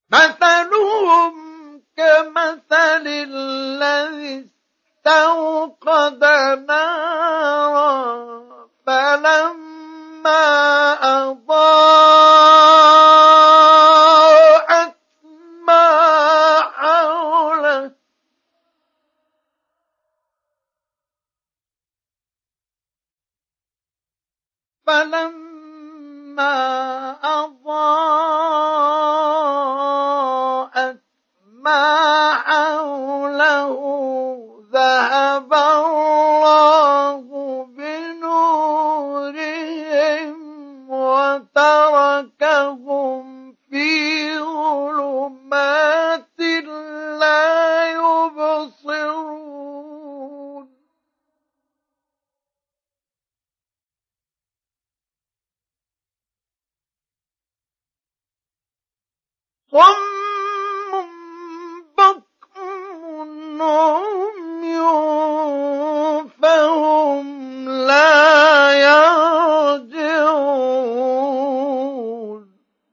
مثلهم كمثل الذي استوقد نارا فلما أضاءت ما حوله ذهب الله بنورهم وتركهم في ظلمات لا يبصرون صم بكم عمي فهم لا يرجعون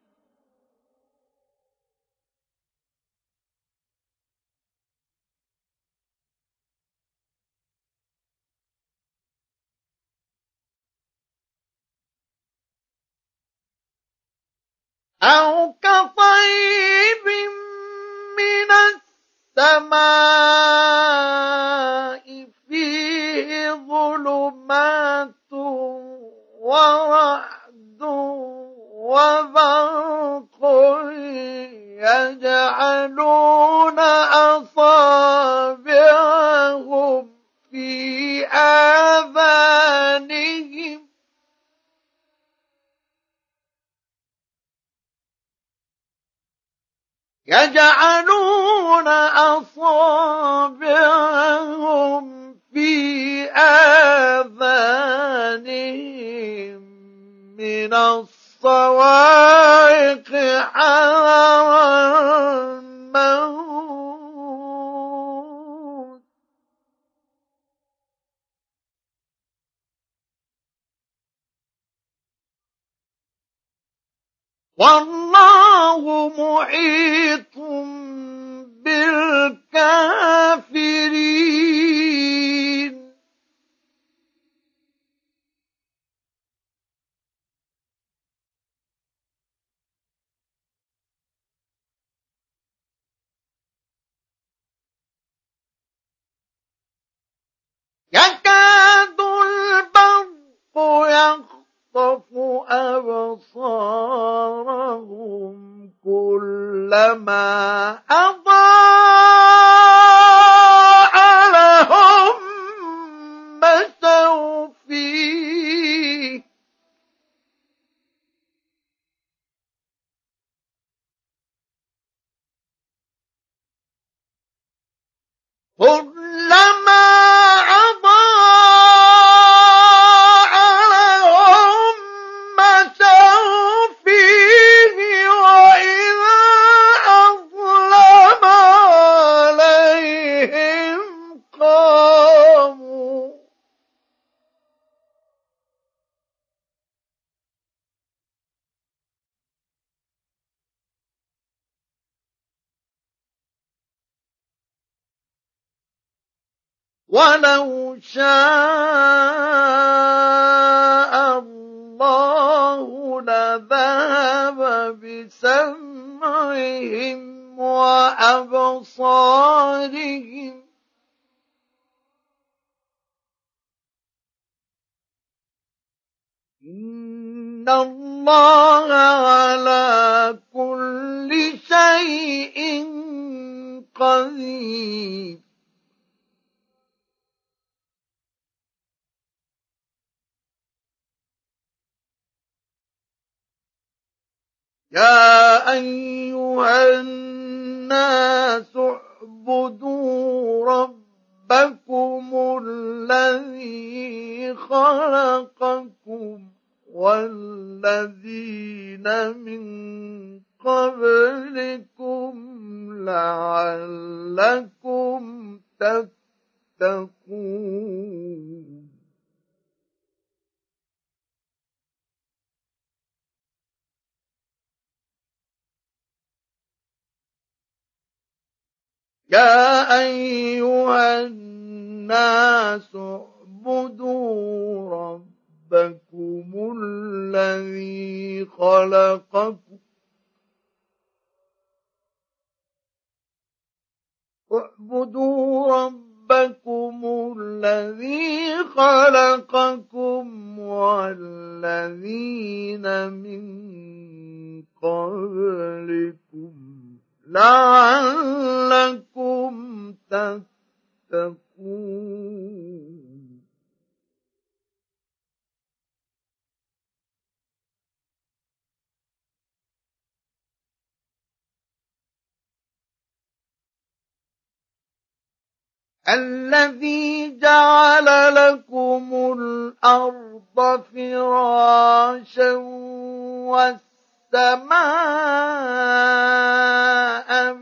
أو كطيب من السماء فيه ظلمات ورعد وبرق يجعلون أصابعهم في آذانهم من الصواعق حذر الموت والله محيط بالكافرين يكاد البرق يخطف أبصارهم كلما أضاء لهم مشوا فيه كلما أضاء لهم مشوا فيه وإذا أظلم عليهم قاموا ولو شاء الله لذهب بسمعهم وأبصارهم إن الله على كل شيء قدير يا أيها الناس اعبدوا ربكم الذي خلقكم والذين من قبلكم لعلكم تتقون يا أيها الناس اعبدوا ربكم الذي خلقكم والذين من قبلكم لعلكم تتقون الذي جعل لكم الأرض فراشا والسماء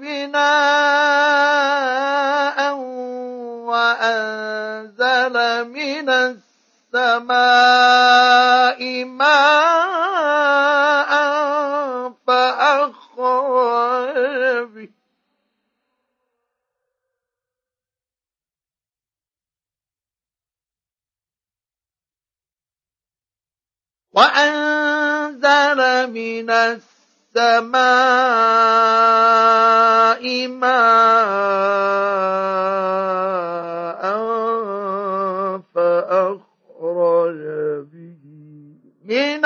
بناء وأنزل من السماء ماء فأخرج به من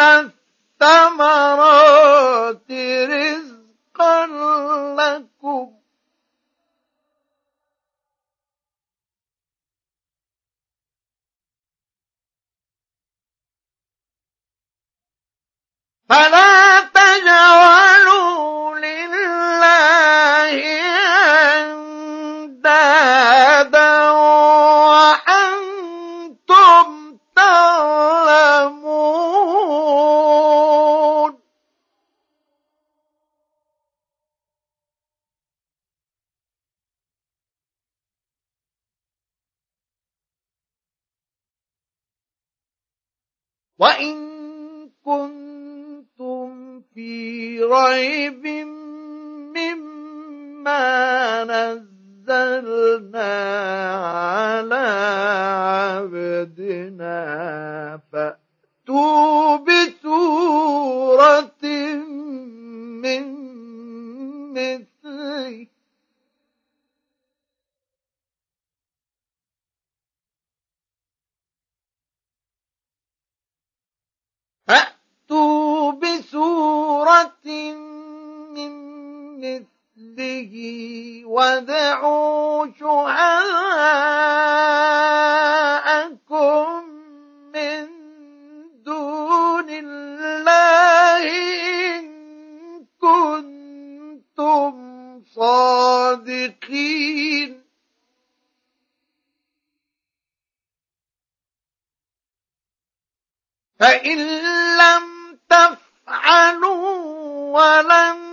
الثمرات رزقا لكم فلا تجعلوا لله أندادا وأنتم تعلمون وإن كنتم في ريب مما نزلنا على عبدنا فأتوا بسورة من مثله من مثله وادعوا شهداءكم من دون الله إن كنتم صادقين فإن لم تفعلوا ولن